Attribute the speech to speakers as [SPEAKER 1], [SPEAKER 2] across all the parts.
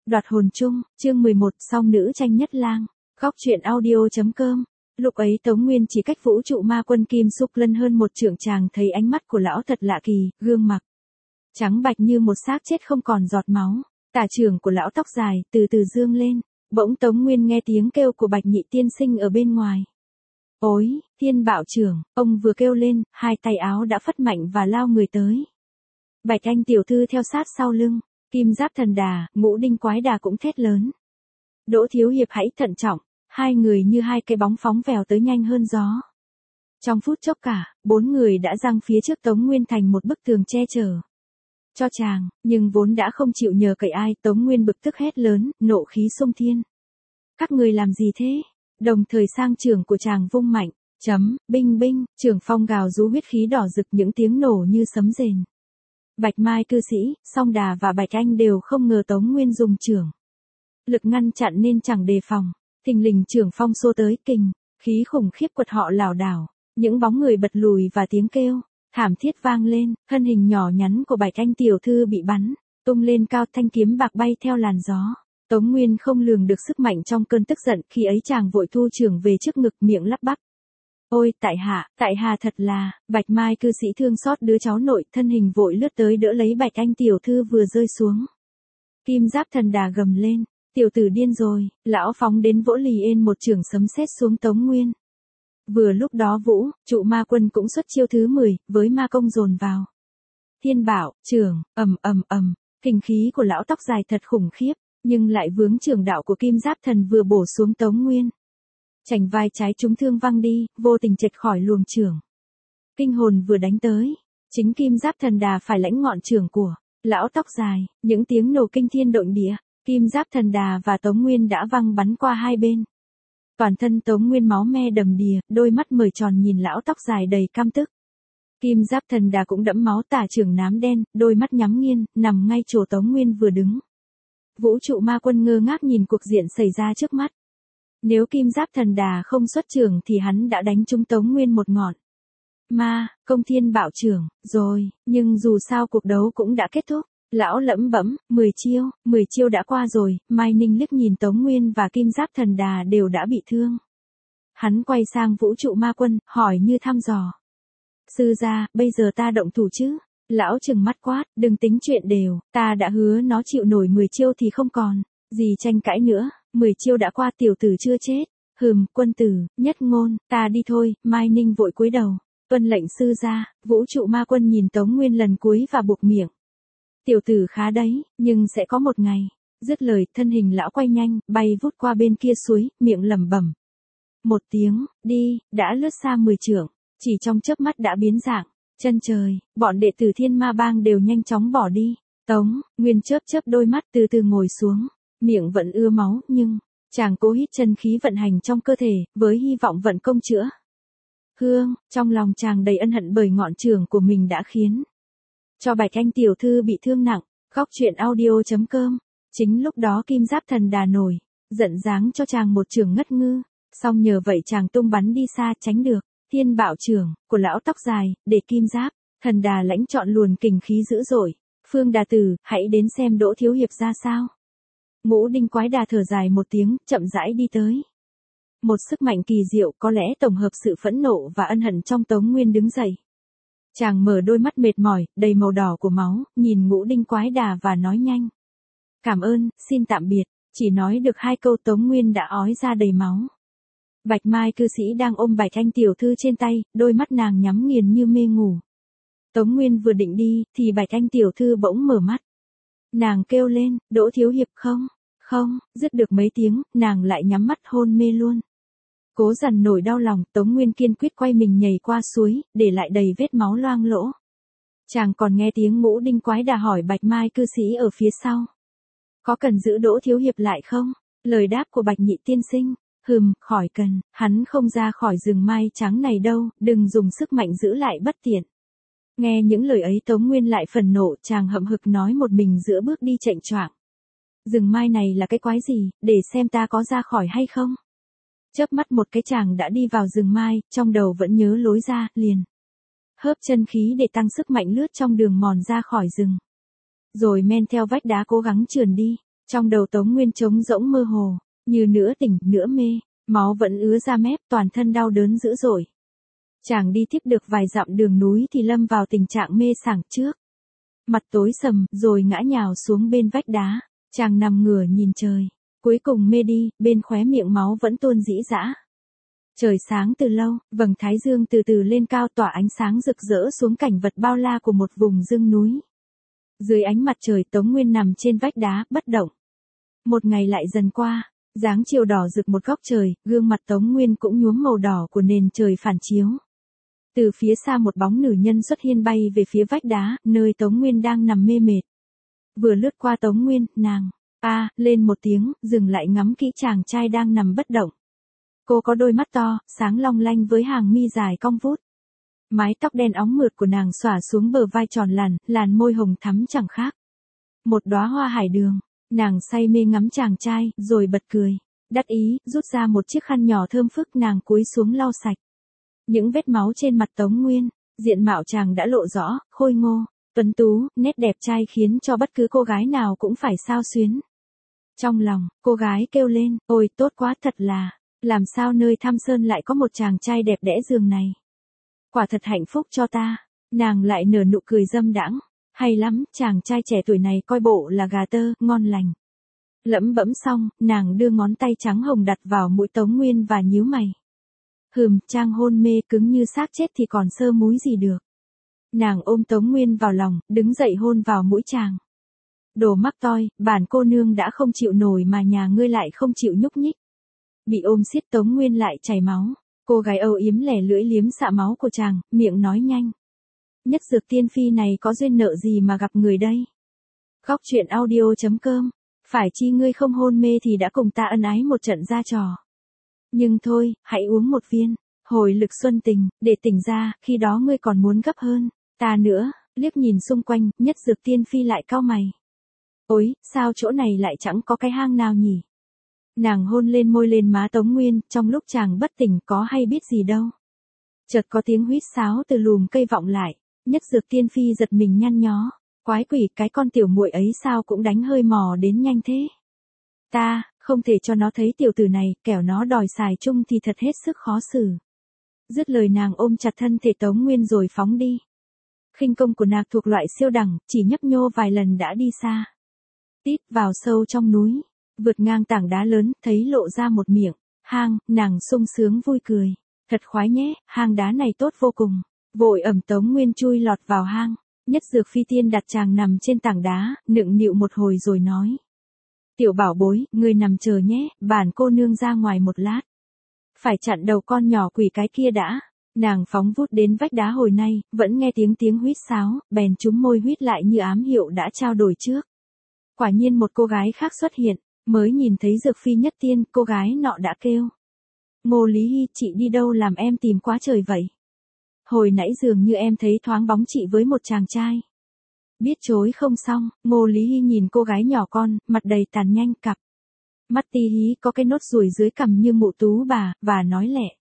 [SPEAKER 1] Đoạt hồn chung, chương 11, song nữ tranh nhất lang. Góc truyện audio.com. Lúc ấy Tống Nguyên chỉ cách vũ trụ ma quân Kim Súc Lân hơn một trượng, chàng thấy ánh mắt của lão thật lạ kỳ, gương mặt trắng bạch như một xác chết không còn giọt máu. Tả trưởng của lão tóc dài từ từ dương lên, bỗng Tống Nguyên nghe tiếng kêu của Bạch Nhị tiên sinh ở bên ngoài. Ôi, Thiên Bảo trưởng, ông vừa kêu lên, hai tay áo đã phất mạnh và lao người tới. Bạch Anh tiểu thư theo sát sau lưng, Kim Giáp Thần Đà, Ngũ Đinh Quái Đà cũng thét lớn. Đỗ Thiếu Hiệp hãy thận trọng, hai người như hai cái bóng phóng vèo tới nhanh hơn gió. Trong phút chốc cả, bốn người đã giăng phía trước Tống Nguyên thành một bức tường che chở cho chàng, nhưng vốn đã không chịu nhờ cậy ai, Tống Nguyên bực tức hét lớn, nộ khí xung thiên. Các người làm gì thế? Đồng thời sang trường của chàng vung mạnh, binh binh, trường phong gào rú, huyết khí đỏ rực, những tiếng nổ như sấm rền. Bạch Mai cư sĩ, Song Đà và Bạch Anh đều không ngờ Tống Nguyên dùng trưởng lực ngăn chặn nên chẳng đề phòng. Thình lình trưởng phong xô tới, kình khí khủng khiếp quật họ lảo đảo, những bóng người bật lùi và tiếng kêu thảm thiết vang lên. Thân hình nhỏ nhắn của Bạch Anh tiểu thư bị bắn tung lên cao, thanh kiếm bạc bay theo làn gió. Tống Nguyên không lường được sức mạnh trong cơn tức giận, khi ấy chàng vội thu trưởng về trước ngực, miệng lắp bắp. Ôi tại hạ thật là. Bạch Mai cư sĩ thương xót đứa cháu nội, thân hình vội lướt tới đỡ lấy Bạch Anh tiểu thư vừa rơi xuống. Kim Giáp Thần Đà gầm lên, tiểu tử điên rồi, lão phóng đến vỗ lì ên một chưởng sấm sét xuống Tống Nguyên. Vừa lúc đó vũ trụ ma quân cũng xuất chiêu thứ 10, với ma công dồn vào. Thiên Bảo trưởng, ầm, kình khí của lão tóc dài thật khủng khiếp, nhưng lại vướng trường đạo của Kim Giáp Thần vừa bổ xuống Tống Nguyên. Chành vai trái trúng thương văng đi, vô tình chệch khỏi luồng trưởng. Kinh hồn vừa đánh tới, chính Kim Giáp Thần Đà phải lãnh ngọn trưởng của lão tóc dài, những tiếng nổ kinh thiên động địa, Kim Giáp Thần Đà và Tống Nguyên đã văng bắn qua hai bên. Toàn thân Tống Nguyên máu me đầm đìa, đôi mắt mở tròn nhìn lão tóc dài đầy căm tức. Kim Giáp Thần Đà cũng đẫm máu, tả trưởng nám đen, đôi mắt nhắm nghiền, nằm ngay chỗ Tống Nguyên vừa đứng. Vũ trụ ma quân ngơ ngác nhìn cuộc diện xảy ra trước mắt. Nếu Kim Giáp Thần Đà không xuất trưởng thì hắn đã đánh trúng Tống Nguyên một ngọn ma công Thiên Bảo trưởng rồi, nhưng dù sao cuộc đấu cũng đã kết thúc. Lão lẩm bẩm, 10 chiêu đã qua rồi. Mai Ninh liếc nhìn Tống Nguyên và Kim Giáp Thần Đà đều đã bị thương. Hắn quay sang vũ trụ ma quân, hỏi như thăm dò. Sư gia, bây giờ ta động thủ chứ? Lão trừng mắt quát, đừng tính chuyện đều, ta đã hứa nó chịu nổi 10 chiêu thì không còn gì tranh cãi nữa. 10 chiêu đã qua, tiểu tử chưa chết. Quân tử, nhất ngôn, ta đi thôi. Mai Ninh vội cúi đầu, tuân lệnh sư gia. Vũ trụ ma quân nhìn Tống Nguyên lần cuối và buộc miệng. Tiểu tử khá đấy, nhưng sẽ có một ngày. Dứt lời, thân hình lão quay nhanh, bay vút qua bên kia suối, miệng lẩm bẩm một tiếng, đi, đã lướt xa 10 trượng, chỉ trong chớp mắt đã biến dạng. Chân trời, bọn đệ tử Thiên Ma Bang đều nhanh chóng bỏ đi. Tống Nguyên chớp đôi mắt, từ từ ngồi xuống, miệng vẫn ưa máu, nhưng chàng cố hít chân khí vận hành trong cơ thể, với hy vọng vận công chữa thương. Trong lòng chàng đầy ân hận bởi ngọn trưởng của mình đã khiến cho Bạch Anh tiểu thư bị thương nặng. Góc truyện audio.com. Chính lúc đó Kim Giáp Thần Đà nổi giận giáng cho chàng một chưởng ngất ngư, song nhờ vậy chàng tung bắn đi xa, tránh được Thiên Bảo trưởng của lão tóc dài, để Kim Giáp Thần Đà lãnh trọn luồn kình khí dữ dội. Phương Đà Tử, hãy đến xem Đỗ Thiếu Hiệp ra sao. Ngũ Đinh Quái Đà thở dài một tiếng, chậm rãi đi tới. Một sức mạnh kỳ diệu, có lẽ tổng hợp sự phẫn nộ và ân hận trong Tống Nguyên đứng dậy. Chàng mở đôi mắt mệt mỏi, đầy màu đỏ của máu, nhìn Ngũ Đinh Quái Đà và nói nhanh. Cảm ơn, xin tạm biệt. Chỉ nói được 2 câu Tống Nguyên đã ói ra đầy máu. Bạch Mai cư sĩ đang ôm Bạch Anh tiểu thư trên tay, đôi mắt nàng nhắm nghiền như mê ngủ. Tống Nguyên vừa định đi, thì Bạch Anh tiểu thư bỗng mở mắt. Nàng kêu lên, Đỗ Thiếu Hiệp không, dứt được mấy tiếng, nàng lại nhắm mắt hôn mê luôn. Cố dằn nổi đau lòng, Tống Nguyên kiên quyết quay mình nhảy qua suối, để lại đầy vết máu loang lỗ. Chàng còn nghe tiếng Ngũ Đinh Quái Đà hỏi Bạch Mai cư sĩ ở phía sau. Có cần giữ Đỗ Thiếu Hiệp lại không? Lời đáp của Bạch Nhị tiên sinh. Khỏi cần, hắn không ra khỏi rừng mai trắng này đâu, đừng dùng sức mạnh giữ lại bất tiện. Nghe những lời ấy Tống Nguyên lại phần nộ, chàng hậm hực nói một mình giữa bước đi chệnh choạng. Rừng mai này là cái quái gì, để xem ta có ra khỏi hay không? Chớp mắt một cái chàng đã đi vào rừng mai, trong đầu vẫn nhớ lối ra, liền hớp chân khí để tăng sức mạnh lướt trong đường mòn ra khỏi rừng. Rồi men theo vách đá cố gắng trườn đi. Trong đầu Tống Nguyên trống rỗng mơ hồ, như nửa tỉnh nửa mê, máu vẫn ứa ra mép, toàn thân đau đớn dữ dội. Chàng đi tiếp được vài dặm đường núi thì lâm vào tình trạng mê sảng trước. Mặt tối sầm, rồi ngã nhào xuống bên vách đá. Chàng nằm ngửa nhìn trời. Cuối cùng mê đi, bên khóe miệng máu vẫn tuôn rĩ rã. Trời sáng từ lâu, vầng thái dương từ từ lên cao tỏa ánh sáng rực rỡ xuống cảnh vật bao la của một vùng rừng núi. Dưới ánh mặt trời Tống Nguyên nằm trên vách đá, bất động. Một ngày lại dần qua, dáng chiều đỏ rực một góc trời, gương mặt Tống Nguyên cũng nhuốm màu đỏ của nền trời phản chiếu. Từ phía xa một bóng nữ nhân xuất hiện bay về phía vách đá, nơi Tống Nguyên đang nằm mê mệt. Vừa lướt qua Tống Nguyên, nàng lên một tiếng, dừng lại ngắm kỹ chàng trai đang nằm bất động. Cô có đôi mắt to, sáng long lanh với hàng mi dài cong vút. Mái tóc đen óng mượt của nàng xõa xuống bờ vai tròn làn môi hồng thắm chẳng khác một đóa hoa hải đường. Nàng say mê ngắm chàng trai, rồi bật cười. Đắc ý, rút ra một chiếc khăn nhỏ thơm phức, nàng cúi xuống lau sạch những vết máu trên mặt Tống Nguyên. Diện mạo chàng đã lộ rõ, khôi ngô, tuấn tú, nét đẹp trai khiến cho bất cứ cô gái nào cũng phải xao xuyến. Trong lòng, cô gái kêu lên, ôi tốt quá thật là, làm sao nơi Tham Sơn lại có một chàng trai đẹp đẽ giường này. Quả thật hạnh phúc cho ta. Nàng lại nở nụ cười dâm đãng. Hay lắm, chàng trai trẻ tuổi này coi bộ là gà tơ, ngon lành. Lẩm bẩm xong, nàng đưa ngón tay trắng hồng đặt vào mũi Tống Nguyên và nhíu mày. Chàng hôn mê cứng như xác chết thì còn sơ múi gì được. Nàng ôm Tống Nguyên vào lòng, đứng dậy hôn vào mũi chàng. Đồ mắc toi, bản cô nương đã không chịu nổi mà nhà ngươi lại không chịu nhúc nhích. Bị ôm siết Tống Nguyên lại chảy máu. Cô gái âu yếm lẻ lưỡi liếm xạ máu của chàng, miệng nói nhanh. Nhất Dược Tiên Phi này có duyên nợ gì mà gặp người đây? Góc truyện audio.com. Phải chi ngươi không hôn mê thì đã cùng ta ân ái một trận ra trò. Nhưng thôi, hãy uống một viên, hồi lực xuân tình, để tỉnh ra, khi đó ngươi còn muốn gấp hơn. Ta nữa, liếc nhìn xung quanh, Nhất Dược Tiên Phi lại cau mày. Ôi, sao chỗ này lại chẳng có cái hang nào nhỉ? Nàng hôn lên môi lên má Tống Nguyên, trong lúc chàng bất tỉnh có hay biết gì đâu. Chợt có tiếng huýt sáo từ lùm cây vọng lại. Nhất Dược Tiên Phi giật mình nhăn nhó. Quái quỷ, cái con tiểu muội ấy sao cũng đánh hơi mò đến nhanh thế. Ta, không thể cho nó thấy tiểu tử này, kẻo nó đòi xài chung thì thật hết sức khó xử. Dứt lời nàng ôm chặt thân thể Tống Nguyên rồi phóng đi. Khinh công của nàng thuộc loại siêu đẳng, chỉ nhấp nhô vài lần đã đi xa. Tít vào sâu trong núi, vượt ngang tảng đá lớn, thấy lộ ra một miệng hang, nàng sung sướng vui cười. Thật khoái nhé, hang đá này tốt vô cùng. Vội ẩm Tống Nguyên chui lọt vào hang. Nhất Dược Phi Tiên đặt chàng nằm trên tảng đá, nựng nịu một hồi rồi nói. Tiểu bảo bối, ngươi nằm chờ nhé, bản cô nương ra ngoài một lát. Phải chặn đầu con nhỏ quỷ cái kia đã. Nàng phóng vút đến vách đá hồi nay, vẫn nghe tiếng huýt sáo, bèn chúm môi huýt lại như ám hiệu đã trao đổi trước. Quả nhiên một cô gái khác xuất hiện, mới nhìn thấy Dược Phi Nhất Tiên, cô gái nọ đã kêu. Ngô Lý Hy, chị đi đâu làm em tìm quá trời vậy? Hồi nãy dường như em thấy thoáng bóng chị với một chàng trai. Biết chối không xong, Ngô Lý Hy nhìn cô gái nhỏ con, mặt đầy tàn nhanh cặp. Mắt tí hí có cái nốt ruồi dưới cằm như mụ tú bà, và nói lẹ.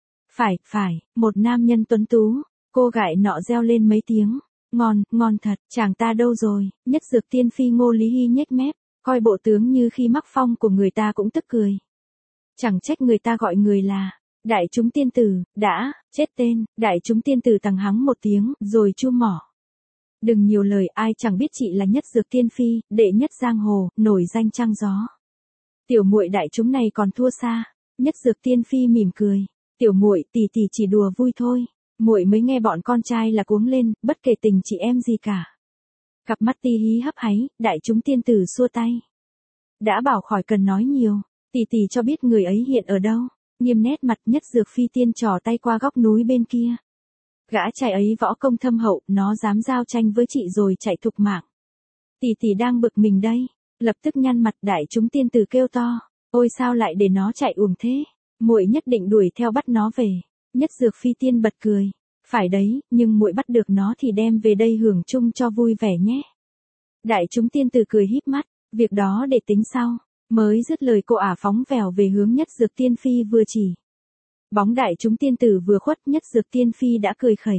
[SPEAKER 1] Phải, một nam nhân tuấn tú. Cô gái nọ reo lên mấy tiếng. Ngon thật, chàng ta đâu rồi? Nhất Dược Tiên Phi Ngô Lý Hy nhếch mép, coi bộ tướng như khi mắc phong của người ta cũng tức cười. Chẳng trách người ta gọi người là Đại Chúng Tiên Tử. Đã chết tên. Đại Chúng Tiên Tử tằng hắng một tiếng, rồi chu mỏ. Đừng nhiều lời, ai chẳng biết chị là Nhất Dược Tiên Phi, đệ nhất giang hồ, nổi danh trăng gió. Tiểu muội đại chúng này còn thua xa. Nhất Dược Tiên Phi mỉm cười. Tiểu muội, tỷ chỉ đùa vui thôi. Muội mới nghe bọn con trai là cuống lên, bất kể tình chị em gì cả. Cặp mắt tí hí hấp háy, Đại Chúng Tiên Tử xua tay. Đã bảo khỏi cần nói nhiều, tỷ cho biết người ấy hiện ở đâu. Nghiêm nét mặt. Nhất Dược Phi Tiên trỏ tay qua góc núi bên kia. Gã trai ấy võ công thâm hậu, nó dám giao tranh với chị rồi chạy thục mạng. Tỷ đang bực mình đây. Lập tức nhăn mặt. Đại Chúng Tiên Tử kêu to. Ôi sao lại để nó chạy thế? Muội nhất định đuổi theo bắt nó về. Nhất Dược Phi Tiên bật cười. Phải đấy, nhưng muội bắt được nó thì đem về đây hưởng chung cho vui vẻ nhé. Đại Chúng Tiên Tử cười híp mắt. Việc đó để tính sau. Mới dứt lời cô ả phóng vèo về hướng Nhất Dược Tiên Phi vừa chỉ. Bóng Đại Chúng Tiên Tử vừa khuất, Nhất Dược Tiên Phi đã cười khẩy.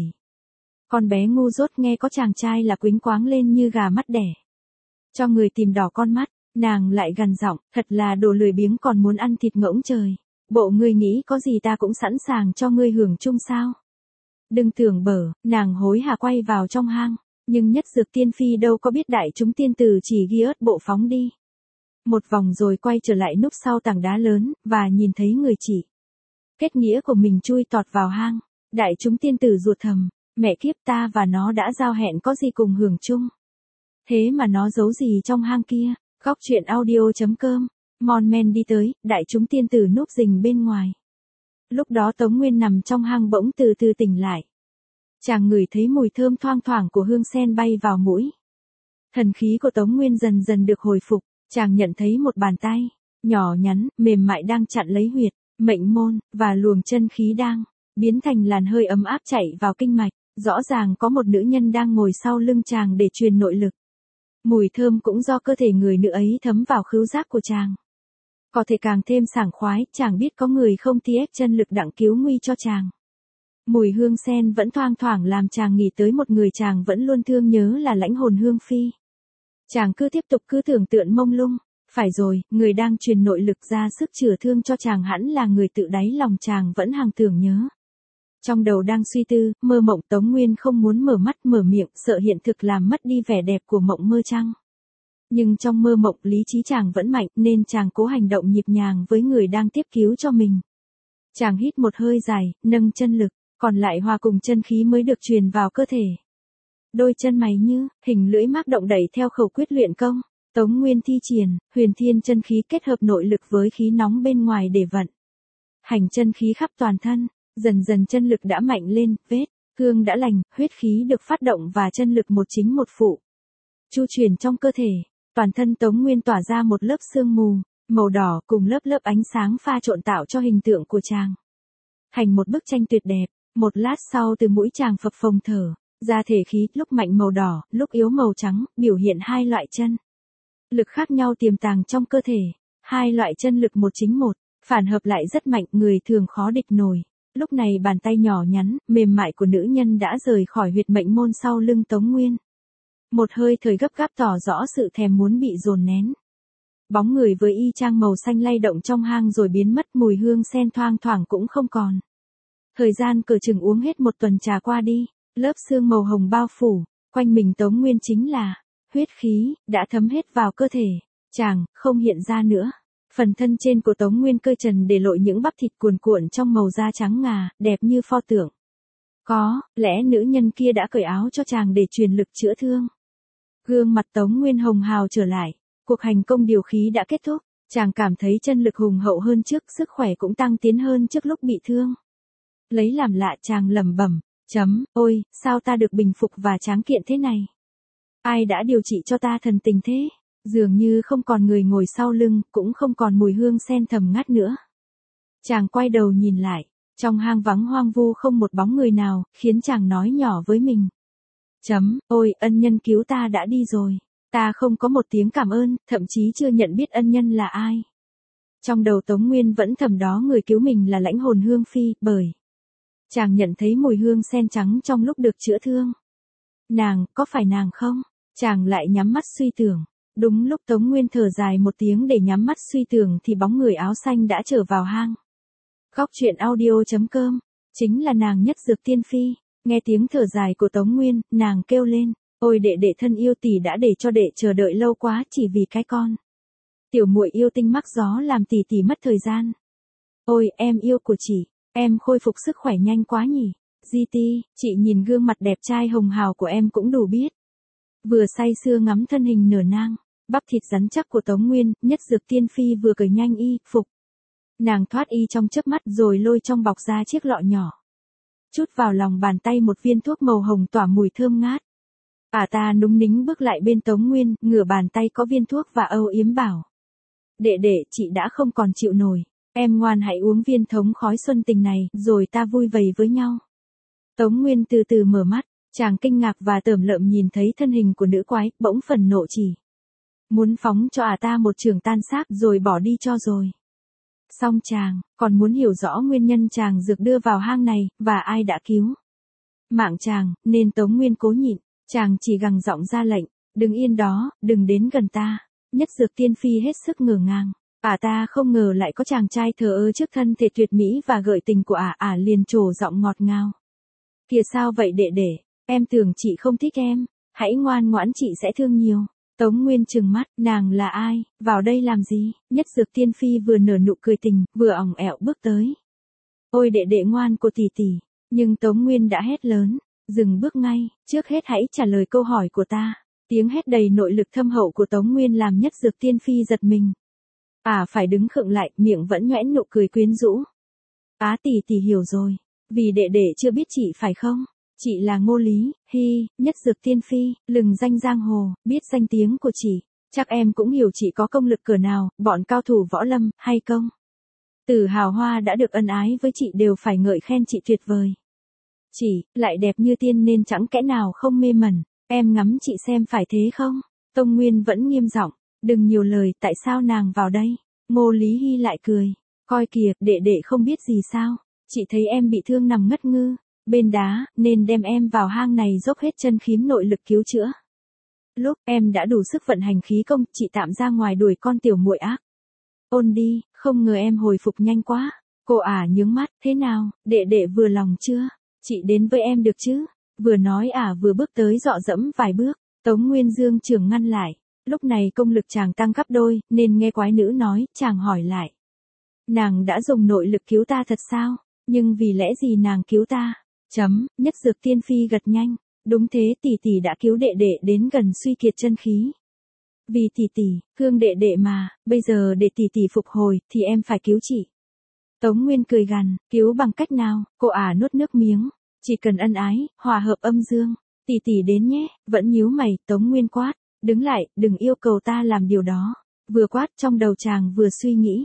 [SPEAKER 1] Con bé ngu dốt nghe có chàng trai là quýnh quáng lên như gà mắt đẻ. Cho người tìm đỏ con mắt. Nàng lại gằn giọng, thật là đồ lười biếng còn muốn ăn thịt ngỗng trời. Bộ ngươi nghĩ có gì ta cũng sẵn sàng cho ngươi hưởng chung sao? Đừng tưởng bở, nàng hối hả quay vào trong hang. Nhưng Nhất Dược Tiên Phi đâu có biết đại chúng tiên tử chỉ ghi ớt bộ phóng đi. Một vòng rồi quay trở lại núp sau tảng đá lớn, và nhìn thấy người chị. Kết nghĩa của mình chui tọt vào hang. Đại chúng tiên tử ruột thầm, mẹ kiếp ta và nó đã giao hẹn có gì cùng hưởng chung. Thế mà nó giấu gì trong hang kia, góc chuyện audio.com, Mon Men đi tới, đại chúng tiên tử núp rình bên ngoài. Lúc đó Tống Nguyên nằm trong hang bỗng từ từ tỉnh lại. Chàng ngửi thấy mùi thơm thoang thoảng của hương sen bay vào mũi. Thần khí của Tống Nguyên dần dần được hồi phục, chàng nhận thấy một bàn tay, nhỏ nhắn, mềm mại đang chặn lấy huyệt, mệnh môn, và luồng chân khí đang biến thành làn hơi ấm áp chạy vào kinh mạch. Rõ ràng có một nữ nhân đang ngồi sau lưng chàng để truyền nội lực. Mùi thơm cũng do cơ thể người nữ ấy thấm vào khứu giác của chàng. Có thể càng thêm sảng khoái, chàng biết có người không ti ép chân lực đặng cứu nguy cho chàng. Mùi hương sen vẫn thoang thoảng làm chàng nghĩ tới một người chàng vẫn luôn thương nhớ là Lãnh Hồn Hương Phi. Chàng cứ tiếp tục tưởng tượng mông lung. Phải rồi, người đang truyền nội lực ra sức chữa thương cho chàng hẳn là người tự đáy lòng chàng vẫn hằng tưởng nhớ. Trong đầu đang suy tư, mơ mộng Tống Nguyên không muốn mở mắt mở miệng, sợ hiện thực làm mất đi vẻ đẹp của mộng mơ trăng. Nhưng trong mơ mộng lý trí chàng vẫn mạnh nên chàng cố hành động nhịp nhàng với người đang tiếp cứu cho mình. Chàng hít một hơi dài, nâng chân lực, còn lại hòa cùng chân khí mới được truyền vào cơ thể. Đôi chân mày như hình lưỡi mác động đẩy theo khẩu quyết luyện công. Tống Nguyên thi triển huyền thiên chân khí kết hợp nội lực với khí nóng bên ngoài để vận hành chân khí khắp toàn thân. Dần dần chân lực đã mạnh lên, vết thương đã lành, huyết khí được phát động và chân lực một chính một phụ chu truyền trong cơ thể. Toàn thân Tống Nguyên tỏa ra một lớp sương mù màu đỏ cùng lớp lớp ánh sáng pha trộn tạo cho hình tượng của chàng thành một bức tranh tuyệt đẹp. Một lát sau từ mũi chàng phập phồng thở ra thể khí, lúc mạnh màu đỏ, lúc yếu màu trắng, biểu hiện hai loại chân lực khác nhau tiềm tàng trong cơ thể. Hai loại chân lực một chính một, phản hợp lại rất mạnh, người thường khó địch nổi. Lúc này bàn tay nhỏ nhắn, mềm mại của nữ nhân đã rời khỏi huyệt mệnh môn sau lưng Tống Nguyên. Một hơi thời gấp gáp tỏ rõ sự thèm muốn bị dồn nén. Bóng người với y chang màu xanh lay động trong hang rồi biến mất, mùi hương sen thoang thoảng cũng không còn. Thời gian cờ chừng uống hết một tuần trà qua đi, lớp sương màu hồng bao phủ, quanh mình Tống Nguyên chính là huyết khí, đã thấm hết vào cơ thể. Chàng, không hiện ra nữa. Phần thân trên của Tống Nguyên cơi trần để lộ những bắp thịt cuồn cuộn trong màu da trắng ngà, đẹp như pho tượng. Có lẽ nữ nhân kia đã cởi áo cho chàng để truyền lực chữa thương. Gương mặt Tống Nguyên hồng hào trở lại. Cuộc hành công điều khí đã kết thúc. Chàng cảm thấy chân lực hùng hậu hơn trước, sức khỏe cũng tăng tiến hơn trước lúc bị thương. Lấy làm lạ chàng lẩm bẩm, ôi, sao ta được bình phục và tráng kiện thế này? Ai đã điều trị cho ta thần tình thế? Dường như không còn người ngồi sau lưng, cũng không còn mùi hương sen thầm ngát nữa. Chàng quay đầu nhìn lại, trong hang vắng hoang vu không một bóng người nào, khiến chàng nói nhỏ với mình. Ôi, ân nhân cứu ta đã đi rồi. Ta không có một tiếng cảm ơn, thậm chí chưa nhận biết ân nhân là ai. Trong đầu Tống Nguyên vẫn thầm đó người cứu mình là Lãnh Hồn Hương Phi, bởi chàng nhận thấy mùi hương sen trắng trong lúc được chữa thương. Nàng, có phải nàng không? Chàng lại nhắm mắt suy tưởng. Đúng lúc Tống Nguyên thở dài một tiếng để nhắm mắt suy tưởng thì bóng người áo xanh đã trở vào hang. Góc chuyện audio.com, chính là nàng Nhất Dược Tiên Phi. Nghe tiếng thở dài của Tống Nguyên, nàng kêu lên, ôi đệ thân yêu tỷ đã để cho đệ chờ đợi lâu quá chỉ vì cái con. Tiểu muội yêu tinh mắc gió làm tỷ mất thời gian. Ôi em yêu của chị, em khôi phục sức khỏe nhanh quá nhỉ. GT, chị nhìn gương mặt đẹp trai hồng hào của em cũng đủ biết. Vừa say sưa ngắm thân hình nở nang, bắp thịt rắn chắc của Tống Nguyên, Nhất Dược Tiên Phi vừa cởi nhanh y phục. Nàng thoát y trong chớp mắt rồi lôi trong bọc ra chiếc lọ nhỏ. Chút vào lòng bàn tay một viên thuốc màu hồng tỏa mùi thơm ngát. Ta núng nính bước lại bên Tống Nguyên, ngửa bàn tay có viên thuốc và âu yếm bảo. Đệ, chị đã không còn chịu nổi. Em ngoan hãy uống viên thống khói xuân tình này, rồi ta vui vầy với nhau. Tống Nguyên từ từ mở mắt, chàng kinh ngạc và tởm lợm nhìn thấy thân hình của nữ quái, bỗng phần nộ chỉ. Muốn phóng cho ta một trường tan xác rồi bỏ đi cho rồi. Xong chàng, còn muốn hiểu rõ nguyên nhân chàng dược đưa vào hang này, và ai đã cứu mạng chàng, nên Tống Nguyên cố nhịn, chàng chỉ gằn giọng ra lệnh, đừng yên đó, đừng đến gần ta. Nhất Dược Tiên Phi hết sức ngỡ ngàng. Ta không ngờ lại có chàng trai thờ ơ trước thân thể tuyệt mỹ và gợi tình của liền trổ giọng ngọt ngào. Kìa sao vậy đệ đệ, em tưởng chị không thích em, hãy ngoan ngoãn chị sẽ thương nhiều. Tống Nguyên trừng mắt, nàng là ai, vào đây làm gì? Nhất Dược Tiên Phi vừa nở nụ cười tình, vừa ỏng ẹo bước tới. Ôi đệ đệ ngoan của tỷ tỷ, nhưng Tống Nguyên đã hét lớn, dừng bước ngay, trước hết hãy trả lời câu hỏi của ta. Tiếng hét đầy nội lực thâm hậu của Tống Nguyên làm Nhất Dược Tiên Phi giật mình. Phải đứng khựng lại, miệng vẫn nhoẻn nụ cười quyến rũ. Tỷ hiểu rồi, vì đệ đệ chưa biết chị phải không? Chị là Ngô Lý Hi, Nhất Dược Tiên Phi, lừng danh giang hồ, biết danh tiếng của chị. Chắc em cũng hiểu chị có công lực cỡ nào, bọn cao thủ võ lâm, hay không? Từ hào hoa đã được ân ái với chị đều phải ngợi khen chị tuyệt vời. Chị, lại đẹp như tiên nên chẳng kẽ nào không mê mẩn, em ngắm chị xem phải thế không? Tông Nguyên vẫn nghiêm giọng, đừng nhiều lời, tại sao nàng vào đây? Ngô Lý Hi lại cười, coi kìa, đệ đệ không biết gì sao? Chị thấy em bị thương nằm ngất ngư bên đá, nên đem em vào hang này dốc hết chân khí nội lực cứu chữa. Lúc em đã đủ sức vận hành khí công, chị tạm ra ngoài đuổi con tiểu muội ác. Ôn đi, không ngờ em hồi phục nhanh quá. Cô nhướng mắt, thế nào, đệ đệ vừa lòng chưa? Chị đến với em được chứ? Vừa nói vừa bước tới dọ dẫm vài bước. Tống Nguyên Dương trường ngăn lại. Lúc này công lực chàng tăng gấp đôi, nên nghe quái nữ nói, chàng hỏi lại. Nàng đã dùng nội lực cứu ta thật sao? Nhưng vì lẽ gì nàng cứu ta? Nhất Dược Tiên Phi gật nhanh. Đúng thế, tỷ tỷ đã cứu đệ đệ đến gần suy kiệt chân khí. Vì tỷ thương đệ đệ mà, bây giờ để tỷ phục hồi, thì em phải cứu chị. Tống Nguyên cười gằn, cứu bằng cách nào? Cô nuốt nước miếng. Chỉ cần ân ái, hòa hợp âm dương. Tỷ đến nhé, vẫn nhíu mày, Tống Nguyên quát. Đứng lại, đừng yêu cầu ta làm điều đó. Vừa quát trong đầu chàng vừa suy nghĩ.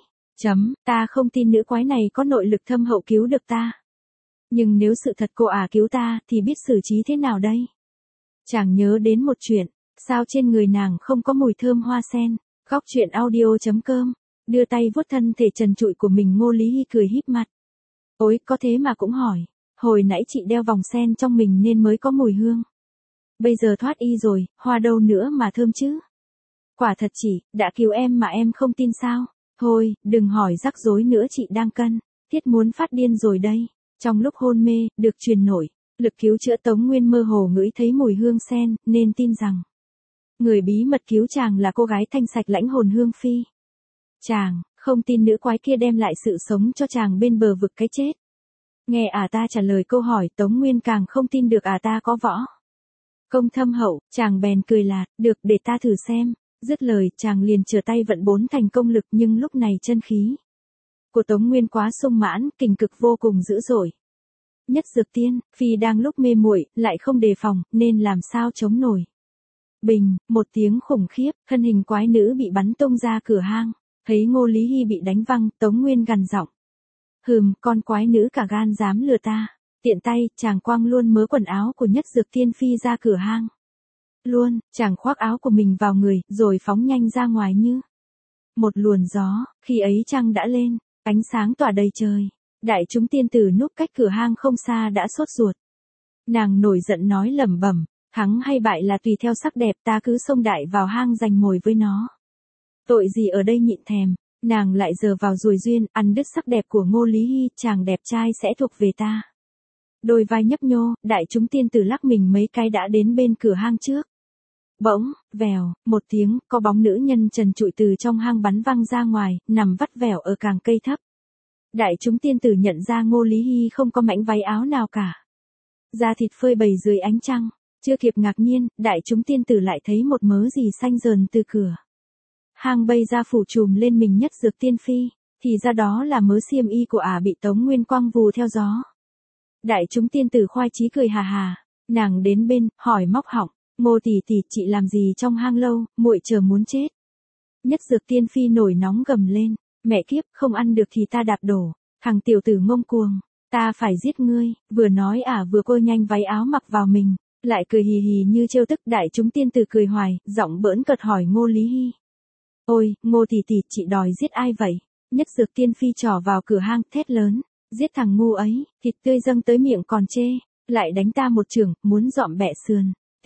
[SPEAKER 1] Ta không tin nữ quái này có nội lực thâm hậu cứu được ta. Nhưng nếu sự thật cô cứu ta, thì biết xử trí thế nào đây? Chàng nhớ đến một chuyện, sao trên người nàng không có mùi thơm hoa sen? Góc truyện audio.com, đưa tay vuốt thân thể trần trụi của mình. Ngô Lý Hi cười híp mặt. Ôi, có thế mà cũng hỏi, hồi nãy chị đeo vòng sen trong mình nên mới có mùi hương. Bây giờ thoát y rồi, hoa đâu nữa mà thơm chứ? Quả thật chị, đã cứu em mà em không tin sao? Thôi, đừng hỏi rắc rối nữa, chị đang cân, thiết muốn phát điên rồi đây. Trong lúc hôn mê, được truyền nổi, lực cứu chữa. Tống Nguyên mơ hồ ngửi thấy mùi hương sen, nên tin rằng người bí mật cứu chàng là cô gái thanh sạch lãnh hồn Hương Phi. Chàng không tin nữ quái kia đem lại sự sống cho chàng bên bờ vực cái chết. Nghe ta trả lời câu hỏi, Tống Nguyên càng không tin được ta có võ công thâm hậu. Chàng bèn cười lạt, được, để ta thử xem. Dứt lời, chàng liền trở tay vận 4 thành công lực, nhưng lúc này chân khí của Tống Nguyên quá sung mãn, kình cực vô cùng dữ dội. Nhất Dược Tiên Phi đang lúc mê muội, lại không đề phòng, nên làm sao chống nổi. Bình, một tiếng khủng khiếp, thân hình quái nữ bị bắn tung ra cửa hang. Thấy Ngô Lý Hi bị đánh văng, Tống Nguyên gằn giọng. Con quái nữ cả gan dám lừa ta. Tiện tay, chàng quăng luôn mớ quần áo của Nhất Dược Tiên Phi ra cửa hang. Luôn, chàng khoác áo của mình vào người, rồi phóng nhanh ra ngoài như một luồn gió. Khi ấy trăng đã lên, ánh sáng tỏa đầy trời. Đại chúng tiên tử núp cách cửa hang không xa đã sốt ruột. Nàng nổi giận nói lẩm bẩm, thắng hay bại là tùy theo sắc đẹp, ta cứ xông đại vào hang giành mồi với nó. Tội gì ở đây nhịn thèm, nàng lại giờ vào ruồi duyên, ăn đứt sắc đẹp của Ngô Lý Hi, chàng đẹp trai sẽ thuộc về ta. Đôi vai nhấp nhô, đại chúng tiên tử lắc mình mấy cái đã đến bên cửa hang trước. Bỗng, vèo, một tiếng, có bóng nữ nhân trần trụi từ trong hang bắn văng ra ngoài, nằm vắt vẻo ở càng cây thấp. Đại chúng tiên tử nhận ra Ngô Lý Hi không có mảnh váy áo nào cả. Da thịt phơi bày dưới ánh trăng. Chưa kịp ngạc nhiên, đại chúng tiên tử lại thấy một mớ gì xanh rờn từ cửa hang bay ra phủ trùm lên mình Nhất Dược Tiên Phi. Thì ra đó là mớ xiêm y của bị Tống Nguyên quăng vù theo gió. Đại chúng tiên tử khoái chí cười hà hà. Nàng đến bên, hỏi móc họng. Ngô tỷ tỷ, chị làm gì trong hang lâu, muội chờ muốn chết. Nhất Dược Tiên Phi nổi nóng gầm lên. Mẹ kiếp, không ăn được thì ta đạp đổ. Thằng tiểu tử ngông cuồng, ta phải giết ngươi. Vừa nói vừa cô nhanh váy áo mặc vào mình, lại cười hì hì như trêu tức. Đại chúng tiên tử cười hoài, giọng bỡn cợt hỏi Ngô Lý Hi. Ôi, Ngô tỷ tỷ, chị đòi giết ai vậy? Nhất Dược Tiên Phi trỏ vào cửa hang, thét lớn. Giết thằng ngu ấy, thịt tươi dâng tới miệng còn chê. Lại đánh ta một chưởng, muốn dọm bẹ sườn.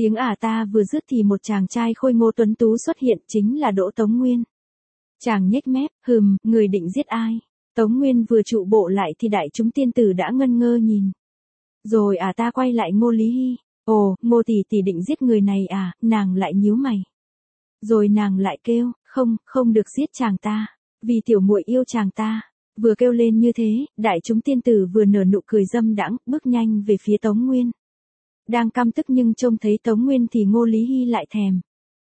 [SPEAKER 1] Tiếng ta vừa dứt thì một chàng trai khôi ngô tuấn tú xuất hiện, chính là Đỗ Tống Nguyên. Chàng nhếch mép, người định giết ai? Tống Nguyên vừa trụ bộ lại thì đại chúng tiên tử đã ngân ngơ nhìn. Rồi ta quay lại Ngô Lý Hy. Ồ, Ngô tỷ tỷ định giết người này à? Nàng lại nhíu mày. Rồi nàng lại kêu, không được giết chàng ta, vì tiểu muội yêu chàng ta. Vừa kêu lên như thế, đại chúng tiên tử vừa nở nụ cười dâm đãng, bước nhanh về phía Tống Nguyên. Đang căm tức nhưng trông thấy Tống Nguyên thì Ngô Lý Hy lại thèm.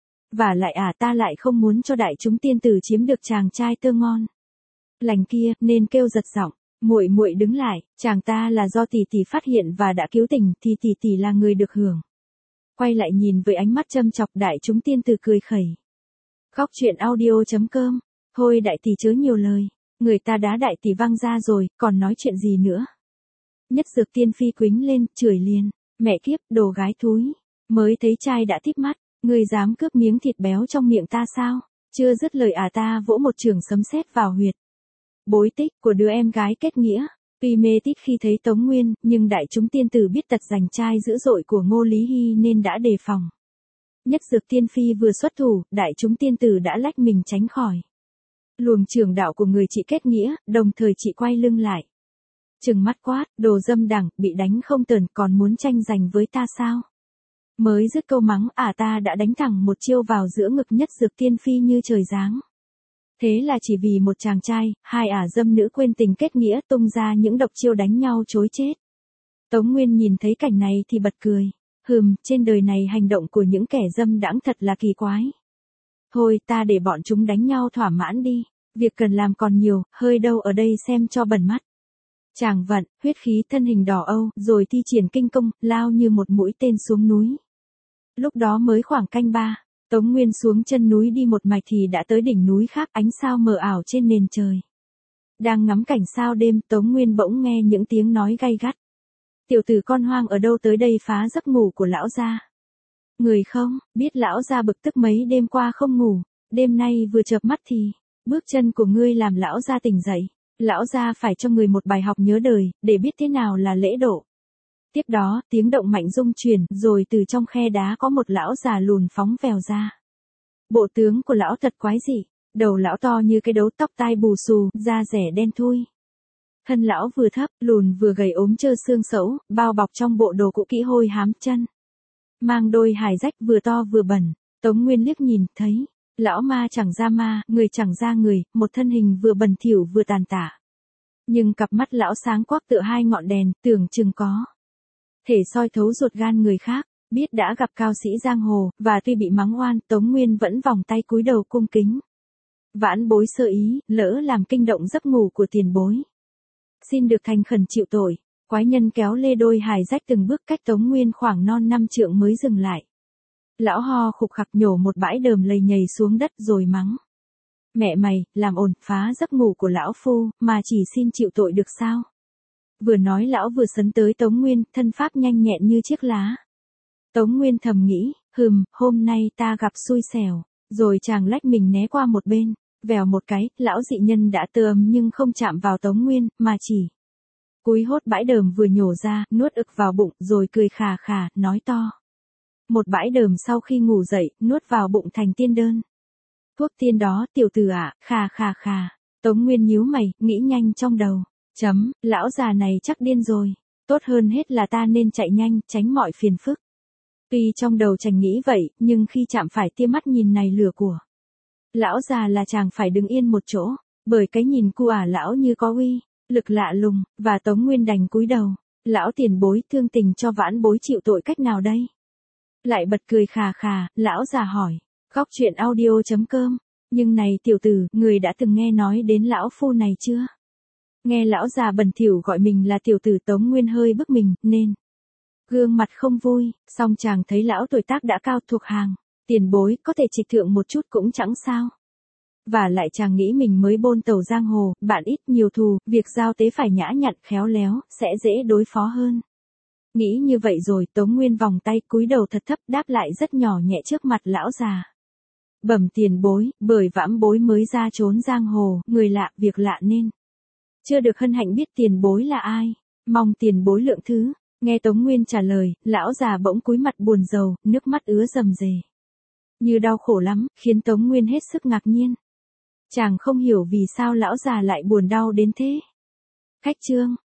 [SPEAKER 1] Và lại ta lại không muốn cho đại chúng tiên tử chiếm được chàng trai tơ ngon lành kia, nên kêu giật giọng, muội muội đứng lại, chàng ta là do tỷ tỷ phát hiện và đã cứu tình, thì tỷ tỷ là người được hưởng. Quay lại nhìn với ánh mắt châm chọc, đại chúng tiên tử cười khẩy. Khóc chuyện audio.com. Thôi đại tỷ chớ nhiều lời, người ta đá đại tỷ văng ra rồi, còn nói chuyện gì nữa. Nhất Dược Tiên Phi quính lên, chửi liền, mẹ kiếp, đồ gái thúi, mới thấy trai đã típ mắt, ngươi dám cướp miếng thịt béo trong miệng ta sao? Chưa dứt lời ta vỗ một chưởng sấm sét vào huyệt bối tích của đứa em gái kết nghĩa. Tuy mê tít khi thấy Tống Nguyên, nhưng đại chúng tiên tử biết tật giành trai dữ dội của Ngô Lý Hy nên đã đề phòng. Nhất Dược Tiên Phi vừa xuất thủ, đại chúng tiên tử đã lách mình tránh khỏi luồng chưởng đạo của người chị kết nghĩa, đồng thời chị quay lưng lại. Trừng mắt quát, đồ dâm đẳng, bị đánh không tờn, còn muốn tranh giành với ta sao? Mới dứt câu mắng, ta đã đánh thẳng một chiêu vào giữa ngực Nhất Dược Tiên Phi như trời giáng. Thế là chỉ vì một chàng trai, hai dâm nữ quên tình kết nghĩa tung ra những độc chiêu đánh nhau chối chết. Tống Nguyên nhìn thấy cảnh này thì bật cười. Trên đời này hành động của những kẻ dâm đãng thật là kỳ quái. Thôi ta để bọn chúng đánh nhau thỏa mãn đi, việc cần làm còn nhiều, hơi đâu ở đây xem cho bẩn mắt. Chàng vận, huyết khí thân hình đỏ âu, rồi thi triển kinh công, lao như một mũi tên xuống núi. Lúc đó mới khoảng canh 3, Tống Nguyên xuống chân núi đi một mạch thì đã tới đỉnh núi khác, ánh sao mờ ảo trên nền trời. Đang ngắm cảnh sao đêm, Tống Nguyên bỗng nghe những tiếng nói gay gắt. Tiểu tử con hoang ở đâu tới đây phá giấc ngủ của lão gia? Người không, biết lão gia bực tức mấy đêm qua không ngủ, đêm nay vừa chợp mắt thì, bước chân của ngươi làm lão gia tỉnh dậy. Lão gia phải cho người một bài học nhớ đời, để biết thế nào là lễ độ. Tiếp đó, tiếng động mạnh rung chuyển, rồi từ trong khe đá có một lão già lùn phóng vèo ra. Bộ tướng của lão thật quái dị, đầu lão to như cái đấu, tóc tai bù xù, da rẻ đen thui. Thân lão vừa thấp, lùn vừa gầy ốm trơ xương sẩu, bao bọc trong bộ đồ cũ kỹ hôi hám chân. Mang đôi hài rách vừa to vừa bẩn, Tống Nguyên liếc nhìn, thấy, lão ma chẳng ra ma, người chẳng ra người, một thân hình vừa bẩn thỉu vừa tàn tạ. Nhưng cặp mắt lão sáng quắc tựa hai ngọn đèn, tưởng chừng có thể soi thấu ruột gan người khác. Biết đã gặp cao sĩ giang hồ, và tuy bị mắng oan, Tống Nguyên vẫn vòng tay cúi đầu cung kính. Vãn bối sơ ý, lỡ làm kinh động giấc ngủ của tiền bối. Xin được thành khẩn chịu tội. Quái nhân kéo lê đôi hài rách từng bước cách Tống Nguyên khoảng non 5 trượng mới dừng lại. Lão ho khục khặc nhổ một bãi đờm lầy nhầy xuống đất rồi mắng. Mẹ mày, làm ồn, phá giấc ngủ của lão phu, mà chỉ xin chịu tội được sao? Vừa nói lão vừa sấn tới Tống Nguyên, thân pháp nhanh nhẹn như chiếc lá. Tống Nguyên thầm nghĩ, hôm nay ta gặp xui xẻo. Rồi chàng lách mình né qua một bên, vèo một cái, lão dị nhân đã tươm nhưng không chạm vào Tống Nguyên, mà chỉ cúi hốt bãi đờm vừa nhổ ra, nuốt ực vào bụng, rồi cười khà khà, nói to. Một bãi đờm sau khi ngủ dậy, nuốt vào bụng thành tiên đơn. Thuốc tiên đó, tiểu tử ạ, khà khà khà. Tống Nguyên nhíu mày, nghĩ nhanh trong đầu. Lão già này chắc điên rồi. Tốt hơn hết là ta nên chạy nhanh, tránh mọi phiền phức. Tuy trong đầu chàng nghĩ vậy, nhưng khi chạm phải tia mắt nhìn này lửa của lão già là chàng phải đứng yên một chỗ, bởi cái nhìn của lão như có uy lực lạ lùng, và Tống Nguyên đành cúi đầu. Lão tiền bối thương tình cho vãn bối chịu tội cách nào đây? Lại bật cười khà khà, lão già hỏi. Khóc chuyện audio.com. Nhưng này tiểu tử, người đã từng nghe nói đến lão phu này chưa? Nghe lão già bẩn thỉu gọi mình là tiểu tử, Tống Nguyên hơi bức mình, nên gương mặt không vui, song chàng thấy lão tuổi tác đã cao thuộc hàng tiền bối, có thể trịch thượng một chút cũng chẳng sao. Và lại chàng nghĩ mình mới bôn tàu giang hồ, bạn ít nhiều thù, việc giao tế phải nhã nhặn khéo léo, sẽ dễ đối phó hơn. Nghĩ như vậy rồi, Tống Nguyên vòng tay cúi đầu thật thấp, đáp lại rất nhỏ nhẹ trước mặt lão già. Bẩm tiền bối, bởi vãm bối mới ra trốn giang hồ, người lạ, việc lạ nên chưa được hân hạnh biết tiền bối là ai, mong tiền bối lượng thứ. Nghe Tống Nguyên trả lời, lão già bỗng cúi mặt buồn rầu, nước mắt ứa rầm rề. Như đau khổ lắm, khiến Tống Nguyên hết sức ngạc nhiên. Chàng không hiểu vì sao lão già lại buồn đau đến thế. Khách chương.